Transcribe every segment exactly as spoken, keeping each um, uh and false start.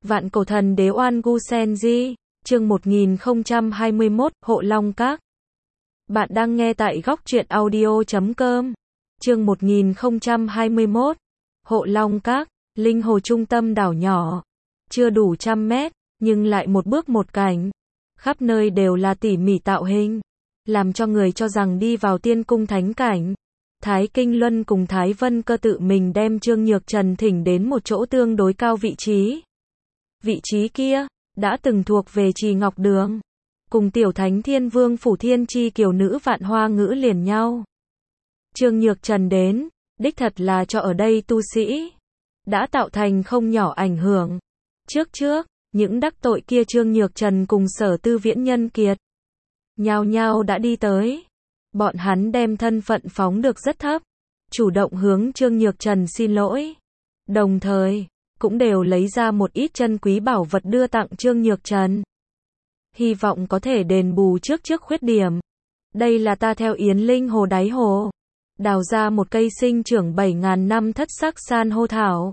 Vạn cổ thần đế Oan Gu Senji, chương một nghìn không trăm hai mươi mốt, Hộ Long Các. Bạn đang nghe tại góc truyện audio chấm com. Chương một nghìn không trăm hai mươi mốt, Hộ Long Các, linh hồ trung tâm đảo nhỏ. Chưa đủ trăm mét, nhưng lại một bước một cảnh. Khắp nơi đều là tỉ mỉ tạo hình, làm cho người cho rằng đi vào tiên cung thánh cảnh. Thái Kinh Luân cùng Thái Vân Cơ tự mình đem Trương Nhược Trần thỉnh đến một chỗ tương đối cao vị trí. Vị trí kia, đã từng thuộc về Trì Ngọc Đường. Cùng tiểu thánh thiên vương phủ thiên chi kiều nữ Vạn Hoa Ngữ liền nhau. Trương Nhược Trần đến, đích thật là cho ở đây tu sĩ. Đã tạo thành không nhỏ ảnh hưởng. Trước trước, những đắc tội kia Trương Nhược Trần cùng Sở Tư Viễn Nhân Kiệt. Nhao nhao đã đi tới. Bọn hắn đem thân phận phóng được rất thấp. Chủ động hướng Trương Nhược Trần xin lỗi. Đồng thời, cũng đều lấy ra một ít chân quý bảo vật đưa tặng Trương Nhược Trần. Hy vọng có thể đền bù trước trước khuyết điểm. Đây là ta theo Yến Linh hồ đáy hồ. Đào ra một cây sinh trưởng bảy ngàn năm thất sắc san hô thảo.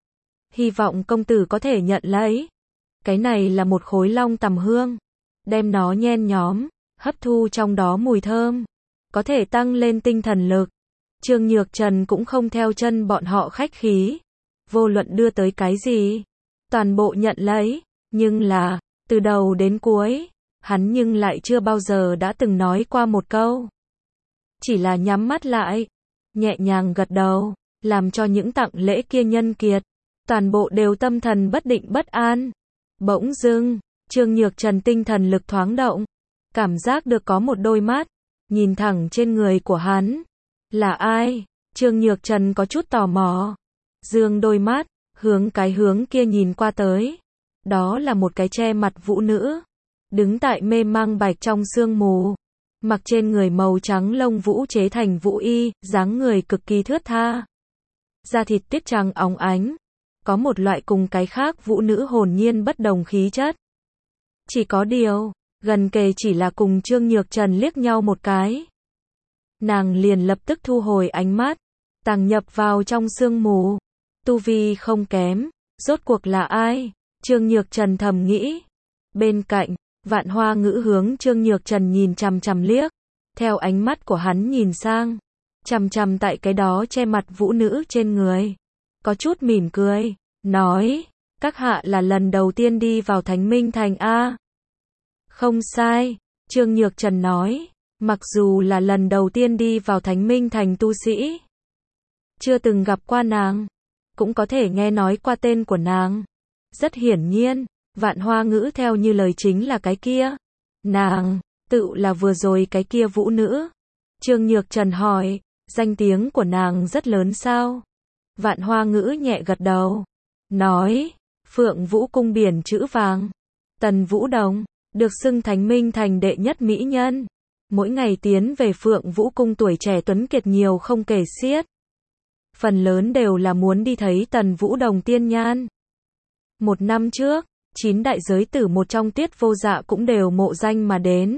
Hy vọng công tử có thể nhận lấy. Cái này là một khối long tầm hương. Đem nó nhen nhóm, hấp thu trong đó mùi thơm. Có thể tăng lên tinh thần lực. Trương Nhược Trần cũng không theo chân bọn họ khách khí. Vô luận đưa tới cái gì, toàn bộ nhận lấy. Nhưng là, từ đầu đến cuối, hắn nhưng lại chưa bao giờ đã từng nói qua một câu. Chỉ là nhắm mắt lại, nhẹ nhàng gật đầu, làm cho những tặng lễ kia nhân kiệt. Toàn bộ đều tâm thần bất định bất an. Bỗng dưng, Trương Nhược Trần tinh thần lực thoáng động. Cảm giác được có một đôi mắt, nhìn thẳng trên người của hắn. Là ai? Trương Nhược Trần có chút tò mò. Dương đôi mắt, hướng cái hướng kia nhìn qua tới. Đó là một cái che mặt vũ nữ. Đứng tại mê mang bạch trong sương mù. Mặc trên người màu trắng lông vũ chế thành vũ y, dáng người cực kỳ thướt tha. Da thịt tuyết trắng óng ánh. Có một loại cùng cái khác vũ nữ hồn nhiên bất đồng khí chất. Chỉ có điều, gần kề chỉ là cùng Trương Nhược Trần liếc nhau một cái. Nàng liền lập tức thu hồi ánh mắt, tàng nhập vào trong sương mù. Tu vi không kém, rốt cuộc là ai? Trương Nhược Trần thầm nghĩ. Bên cạnh, Vạn Hoa Ngữ hướng Trương Nhược Trần nhìn chằm chằm liếc. Theo ánh mắt của hắn nhìn sang, chằm chằm tại cái đó che mặt vũ nữ trên người. Có chút mỉm cười, nói, các hạ là lần đầu tiên đi vào Thánh Minh Thành a? Không sai, Trương Nhược Trần nói, mặc dù là lần đầu tiên đi vào Thánh Minh Thành tu sĩ, chưa từng gặp qua nàng, cũng có thể nghe nói qua tên của nàng. Rất hiển nhiên, Vạn Hoa Ngữ theo như lời chính là cái kia. Nàng, tự là vừa rồi cái kia vũ nữ. Trương Nhược Trần hỏi, danh tiếng của nàng rất lớn sao? Vạn Hoa Ngữ nhẹ gật đầu. Nói, Phượng Vũ Cung biển chữ vàng. Tần Vũ Đồng, được xưng Thánh Minh Thành đệ nhất mỹ nhân. Mỗi ngày tiến về Phượng Vũ Cung tuổi trẻ tuấn kiệt nhiều không kể xiết. Phần lớn đều là muốn đi thấy Tần Vũ Đồng tiên nhan. Một năm trước, chín đại giới tử một trong Tuyết Vô Dạ cũng đều mộ danh mà đến.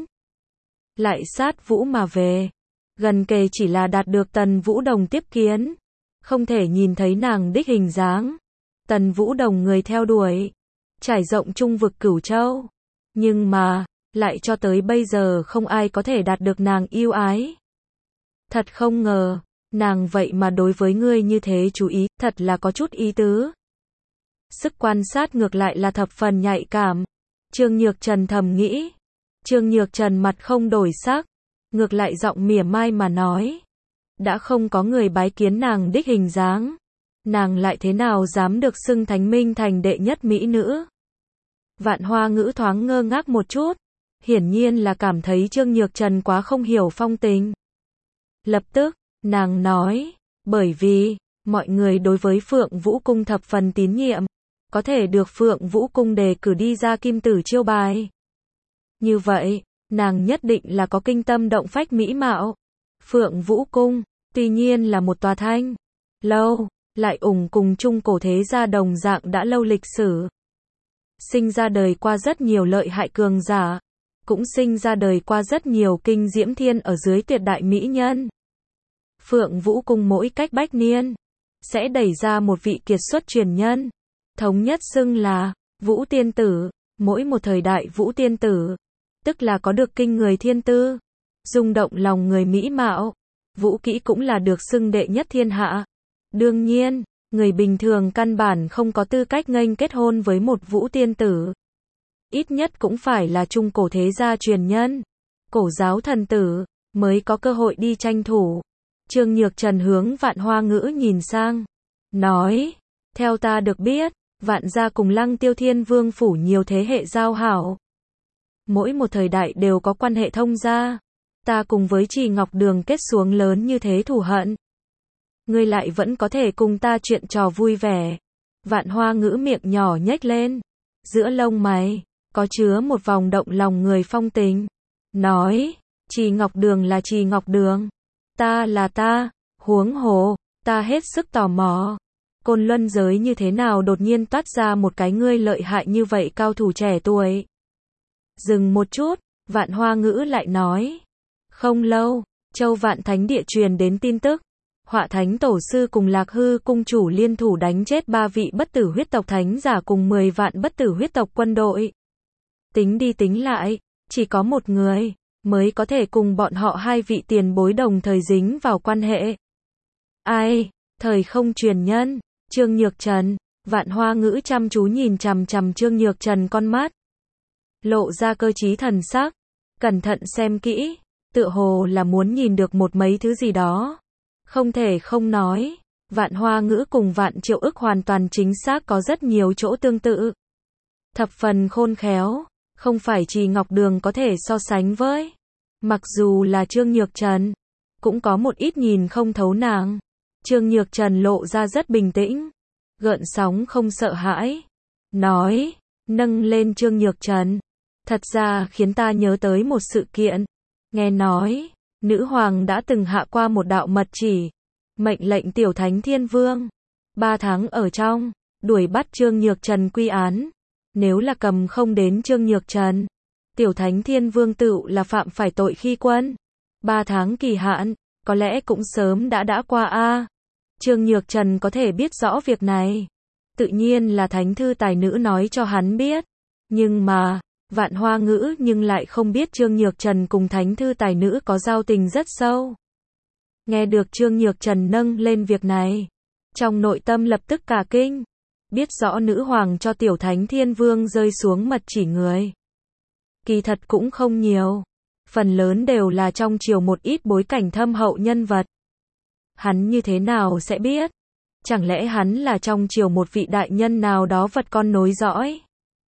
Lại sát vũ mà về. Gần kề chỉ là đạt được Tần Vũ Đồng tiếp kiến. Không thể nhìn thấy nàng đích hình dáng. Tần Vũ Đồng người theo đuổi. Trải rộng trung vực Cửu Châu. Nhưng mà, lại cho tới bây giờ không ai có thể đạt được nàng yêu ái. Thật không ngờ, nàng vậy mà đối với ngươi như thế chú ý, thật là có chút ý tứ. Sức quan sát ngược lại là thập phần nhạy cảm. Trương Nhược Trần thầm nghĩ. Trương Nhược Trần mặt không đổi sắc, ngược lại giọng mỉa mai mà nói. Đã không có người bái kiến nàng đích hình dáng. Nàng lại thế nào dám được xưng Thánh Minh Thành đệ nhất mỹ nữ? Vạn Hoa Ngữ thoáng ngơ ngác một chút. Hiển nhiên là cảm thấy Trương Nhược Trần quá không hiểu phong tình. Lập tức, nàng nói, bởi vì, mọi người đối với Phượng Vũ Cung thập phần tín nhiệm. Có thể được Phượng Vũ Cung đề cử đi ra kim tử chiêu bài. Như vậy, nàng nhất định là có kinh tâm động phách mỹ mạo. Phượng Vũ Cung, tuy nhiên là một tòa thanh lâu, lại ủng cùng chung cổ thế gia đồng dạng đã lâu lịch sử. Sinh ra đời qua rất nhiều lợi hại cường giả, cũng sinh ra đời qua rất nhiều kinh diễm thiên ở dưới tuyệt đại mỹ nhân. Phượng Vũ Cung mỗi cách bách niên, sẽ đẩy ra một vị kiệt xuất truyền nhân, thống nhất xưng là Vũ tiên tử, mỗi một thời đại Vũ tiên tử, tức là có được kinh người thiên tư, rung động lòng người mỹ mạo. Vũ kỹ cũng là được xưng đệ nhất thiên hạ. Đương nhiên, người bình thường căn bản không có tư cách nghênh kết hôn với một Vũ tiên tử. Ít nhất cũng phải là trung cổ thế gia truyền nhân, cổ giáo thần tử, mới có cơ hội đi tranh thủ. Trương Nhược Trần hướng Vạn Hoa Ngữ nhìn sang, nói, theo ta được biết, Vạn gia cùng Lăng Tiêu Thiên Vương phủ nhiều thế hệ giao hảo. Mỗi một thời đại đều có quan hệ thông gia. Ta cùng với Trì Ngọc Đường kết xuống lớn như thế thù hận. Ngươi lại vẫn có thể cùng ta chuyện trò vui vẻ. Vạn Hoa Ngữ miệng nhỏ nhếch lên, giữa lông mày có chứa một vòng động lòng người phong tình. Nói, Trì Ngọc Đường là Trì Ngọc Đường, ta là ta, huống hồ, ta hết sức tò mò. Côn Luân giới như thế nào đột nhiên toát ra một cái ngươi lợi hại như vậy cao thủ trẻ tuổi. Dừng một chút, Vạn Hoa Ngữ lại nói. Không lâu, Châu Vạn Thánh Địa truyền đến tin tức. Họa Thánh Tổ Sư cùng Lạc Hư Cung Chủ liên thủ đánh chết ba vị bất tử huyết tộc thánh giả cùng mười vạn bất tử huyết tộc quân đội. Tính đi tính lại, chỉ có một người mới có thể cùng bọn họ hai vị tiền bối đồng thời dính vào quan hệ. Ai? Thời không truyền nhân, Trương Nhược Trần. Vạn Hoa Ngữ chăm chú nhìn chằm chằm Trương Nhược Trần con mắt, lộ ra cơ trí thần sắc, cẩn thận xem kỹ, tựa hồ là muốn nhìn được một mấy thứ gì đó. Không thể không nói, Vạn Hoa Ngữ cùng Vạn Triệu Ức hoàn toàn chính xác có rất nhiều chỗ tương tự. Thập phần khôn khéo, không phải Trì Ngọc Đường có thể so sánh với. Mặc dù là Trương Nhược Trần, cũng có một ít nhìn không thấu nàng. Trương Nhược Trần lộ ra rất bình tĩnh, gợn sóng không sợ hãi. Nói, nâng lên Trương Nhược Trần, thật ra khiến ta nhớ tới một sự kiện. Nghe nói, nữ hoàng đã từng hạ qua một đạo mật chỉ, mệnh lệnh Tiểu Thánh Thiên Vương, ba tháng ở trong, đuổi bắt Trương Nhược Trần quy án. Nếu là cầm không đến Trương Nhược Trần, Tiểu Thánh Thiên Vương tự là phạm phải tội khi quân. Ba tháng kỳ hạn, có lẽ cũng sớm đã đã qua a. Trương Nhược Trần có thể biết rõ việc này, tự nhiên là thánh thư tài nữ nói cho hắn biết. Nhưng mà, Vạn Hoa Ngữ nhưng lại không biết Trương Nhược Trần cùng thánh thư tài nữ có giao tình rất sâu. Nghe được Trương Nhược Trần nâng lên việc này, trong nội tâm lập tức cả kinh. Biết rõ nữ hoàng cho Tiểu Thánh Thiên Vương rơi xuống mật chỉ người, kỳ thật cũng không nhiều, phần lớn đều là trong triều một ít bối cảnh thâm hậu nhân vật. Hắn như thế nào sẽ biết? Chẳng lẽ hắn là trong triều một vị đại nhân nào đó vật con nối dõi?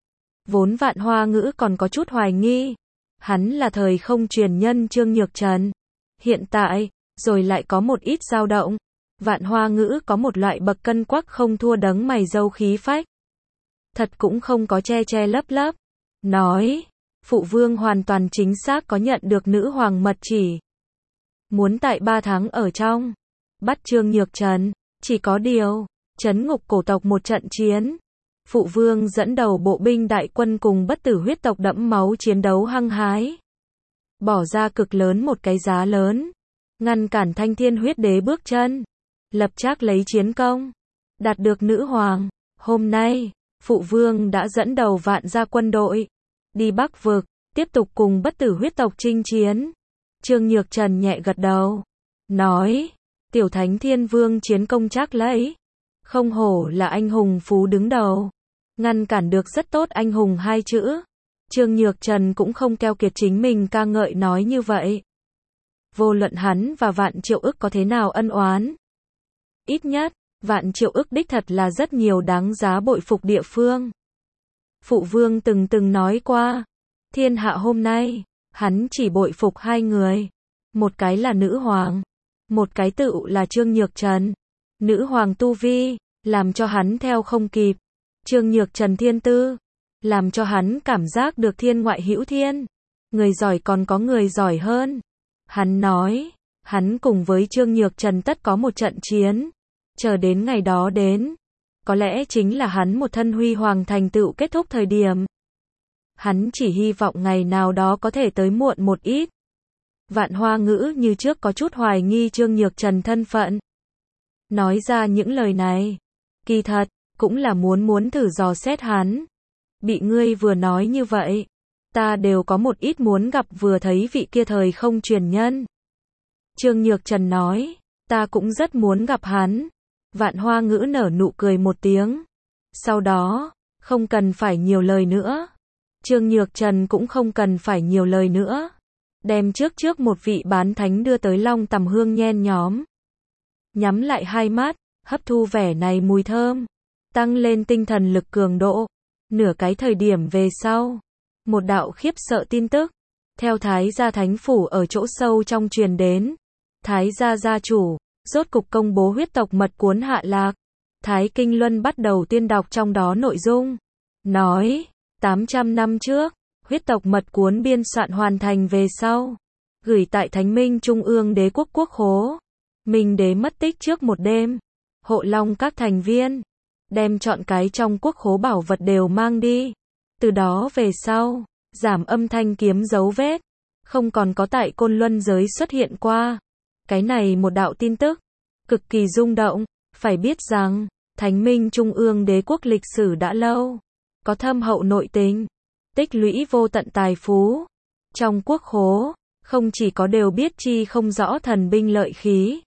Vốn Vạn Hoa Ngữ còn có chút hoài nghi, hắn là thời không truyền nhân Trương Nhược Trần. Hiện tại, rồi lại có một ít dao động. Vạn Hoa Ngữ có một loại bậc cân quắc không thua đấng mày râu khí phách. Thật cũng không có che che lấp lấp. Nói, phụ vương hoàn toàn chính xác có nhận được nữ hoàng mật chỉ. Muốn tại ba tháng ở trong, bắt Trương Nhược Trần, chỉ có điều, trấn ngục cổ tộc một trận chiến. Phụ vương dẫn đầu bộ binh đại quân cùng bất tử huyết tộc đẫm máu chiến đấu hăng hái. Bỏ ra cực lớn một cái giá lớn. Ngăn cản Thanh Thiên huyết đế bước chân. Lập trác lấy chiến công. Đạt được nữ hoàng. Hôm nay, phụ vương đã dẫn đầu vạn gia quân đội. Đi Bắc Vực, tiếp tục cùng bất tử huyết tộc chinh chiến. Trương Nhược Trần nhẹ gật đầu. Nói, Tiểu Thánh Thiên Vương chiến công trác lấy. Không hổ là anh hùng phú đứng đầu. Ngăn cản được rất tốt anh hùng hai chữ. Trương Nhược Trần cũng không keo kiệt chính mình ca ngợi nói như vậy. Vô luận hắn và Vạn Triệu Ức có thế nào ân oán. Ít nhất, Vạn Triệu Ức đích thật là rất nhiều đáng giá bội phục địa phương. Phụ vương từng từng nói qua, thiên hạ hôm nay, hắn chỉ bội phục hai người. Một cái là nữ hoàng, một cái tự là Trương Nhược Trần. Nữ hoàng tu vi, làm cho hắn theo không kịp. Trương Nhược Trần thiên tư, làm cho hắn cảm giác được thiên ngoại hữu thiên. Người giỏi còn có người giỏi hơn. Hắn nói, hắn cùng với Trương Nhược Trần tất có một trận chiến. Chờ đến ngày đó đến, có lẽ chính là hắn một thân huy hoàng thành tựu kết thúc thời điểm. Hắn chỉ hy vọng ngày nào đó có thể tới muộn một ít. Vạn Hoa Ngữ như trước có chút hoài nghi Trương Nhược Trần thân phận. Nói ra những lời này, kỳ thật, cũng là muốn muốn thử dò xét hắn. Bị ngươi vừa nói như vậy, ta đều có một ít muốn gặp vừa thấy vị kia thời không truyền nhân. Trương Nhược Trần nói, ta cũng rất muốn gặp hắn. Vạn Hoa Ngữ nở nụ cười một tiếng. Sau đó, không cần phải nhiều lời nữa. Trương Nhược Trần cũng không cần phải nhiều lời nữa. Đem trước trước một vị bán thánh đưa tới Long Tầm Hương nhen nhóm. Nhắm lại hai mắt, hấp thu vẻ này mùi thơm. Tăng lên tinh thần lực cường độ. Nửa cái thời điểm về sau. Một đạo khiếp sợ tin tức. Theo Thái gia thánh phủ ở chỗ sâu trong truyền đến. Thái gia gia chủ, rốt cục công bố huyết tộc mật cuốn hạ lạc. Thái Kinh Luân bắt đầu tuyên đọc trong đó nội dung. Nói, tám trăm năm trước, huyết tộc mật cuốn biên soạn hoàn thành về sau. Gửi tại Thánh Minh Trung ương Đế quốc quốc khố. Minh Đế mất tích trước một đêm. Hộ Long các thành viên. Đem chọn cái trong quốc khố bảo vật đều mang đi. Từ đó về sau, giảm âm thanh kiếm dấu vết. Không còn có tại Côn Luân giới xuất hiện qua. Cái này một đạo tin tức. Cực kỳ rung động. Phải biết rằng, Thánh Minh Trung ương Đế quốc lịch sử đã lâu. Có thâm hậu nội tình. Tích lũy vô tận tài phú. Trong quốc khố, không chỉ có đều biết chi không rõ thần binh lợi khí.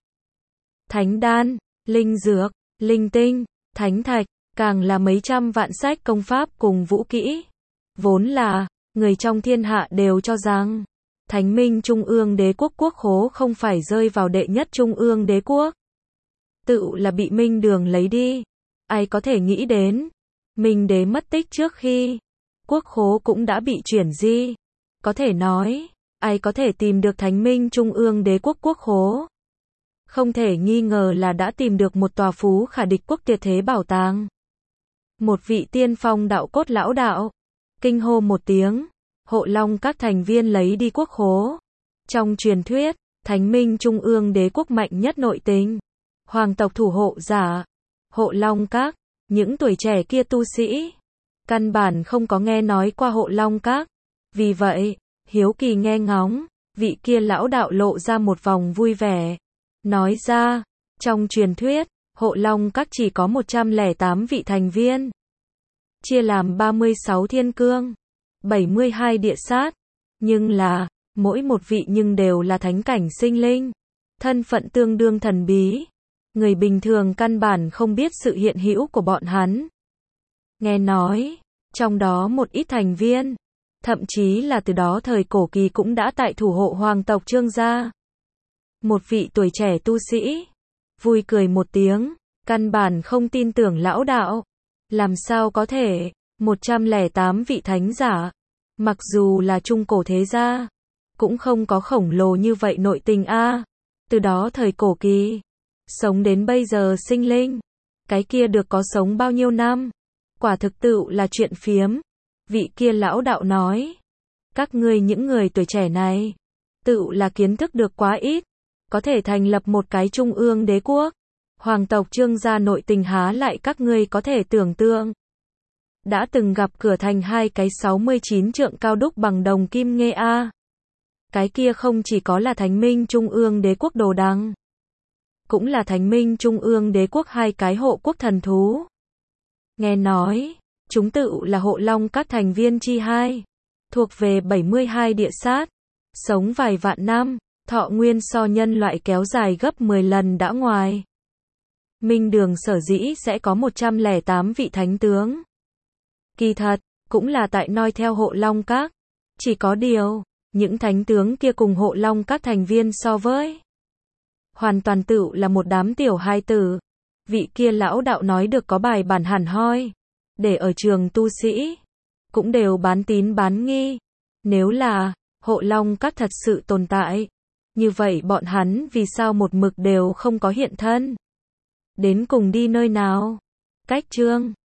Thánh đan, linh dược, linh tinh, thánh thạch, càng là mấy trăm vạn sách công pháp cùng vũ kỹ. Vốn là, người trong thiên hạ đều cho rằng, Thánh Minh Trung ương Đế quốc quốc khố không phải rơi vào đệ nhất Trung ương Đế quốc. Tự là bị Minh Đường lấy đi. Ai có thể nghĩ đến, Minh Đế mất tích trước khi, quốc khố cũng đã bị chuyển di. Có thể nói, ai có thể tìm được Thánh Minh Trung ương Đế quốc quốc khố. Không thể nghi ngờ là đã tìm được một tòa phú khả địch quốc tuyệt thế bảo tàng. Một vị tiên phong đạo cốt lão đạo, kinh hô một tiếng, Hộ Long các thành viên lấy đi quốc khố. Trong truyền thuyết, Thánh Minh Trung ương Đế quốc mạnh nhất nội tình, hoàng tộc thủ hộ giả, Hộ Long các, những tuổi trẻ kia tu sĩ, căn bản không có nghe nói qua Hộ Long các. Vì vậy, hiếu kỳ nghe ngóng, vị kia lão đạo lộ ra một vòng vui vẻ. Nói ra, trong truyền thuyết, Hộ Long các chỉ có một trăm lẻ tám vị thành viên. Chia làm ba mươi sáu thiên cương, bảy mươi hai địa sát. Nhưng là, mỗi một vị nhưng đều là thánh cảnh sinh linh. Thân phận tương đương thần bí. Người bình thường căn bản không biết sự hiện hữu của bọn hắn. Nghe nói, trong đó một ít thành viên, thậm chí là từ đó thời cổ kỳ cũng đã tại thủ hộ hoàng tộc Trương gia. Một vị tuổi trẻ tu sĩ, vui cười một tiếng, căn bản không tin tưởng lão đạo. Làm sao có thể, một trăm lẻ tám vị thánh giả, mặc dù là trung cổ thế gia, cũng không có khổng lồ như vậy nội tình a. Từ đó thời cổ kỳ, sống đến bây giờ sinh linh, cái kia được có sống bao nhiêu năm, quả thực tự là chuyện phiếm. Vị kia lão đạo nói, các ngươi những người tuổi trẻ này, tự là kiến thức được quá ít, có thể thành lập một cái trung ương đế quốc. Hoàng tộc Trương gia nội tình há lại các ngươi có thể tưởng tượng. Đã từng gặp cửa thành hai cái sáu mươi chín trượng cao đúc bằng đồng kim nghê a. Cái kia không chỉ có là Thánh Minh Trung ương Đế quốc đồ đằng, cũng là Thánh Minh Trung ương Đế quốc hai cái hộ quốc thần thú. Nghe nói, chúng tự là Hộ Long các thành viên chi hai, thuộc về bảy mươi hai địa sát, sống vài vạn năm, thọ nguyên so nhân loại kéo dài gấp mười lần đã ngoài. Minh Đường sở dĩ sẽ có một trăm lẻ tám vị thánh tướng. Kỳ thật, cũng là tại noi theo Hộ Long các. Chỉ có điều, những thánh tướng kia cùng Hộ Long các thành viên so với, hoàn toàn tự là một đám tiểu hai tử. Vị kia lão đạo nói được có bài bản hẳn hoi. Để ở trường tu sĩ, cũng đều bán tín bán nghi. Nếu là, Hộ Long các thật sự tồn tại, như vậy bọn hắn vì sao một mực đều không có hiện thân? Đến cùng đi nơi nào? Cách chương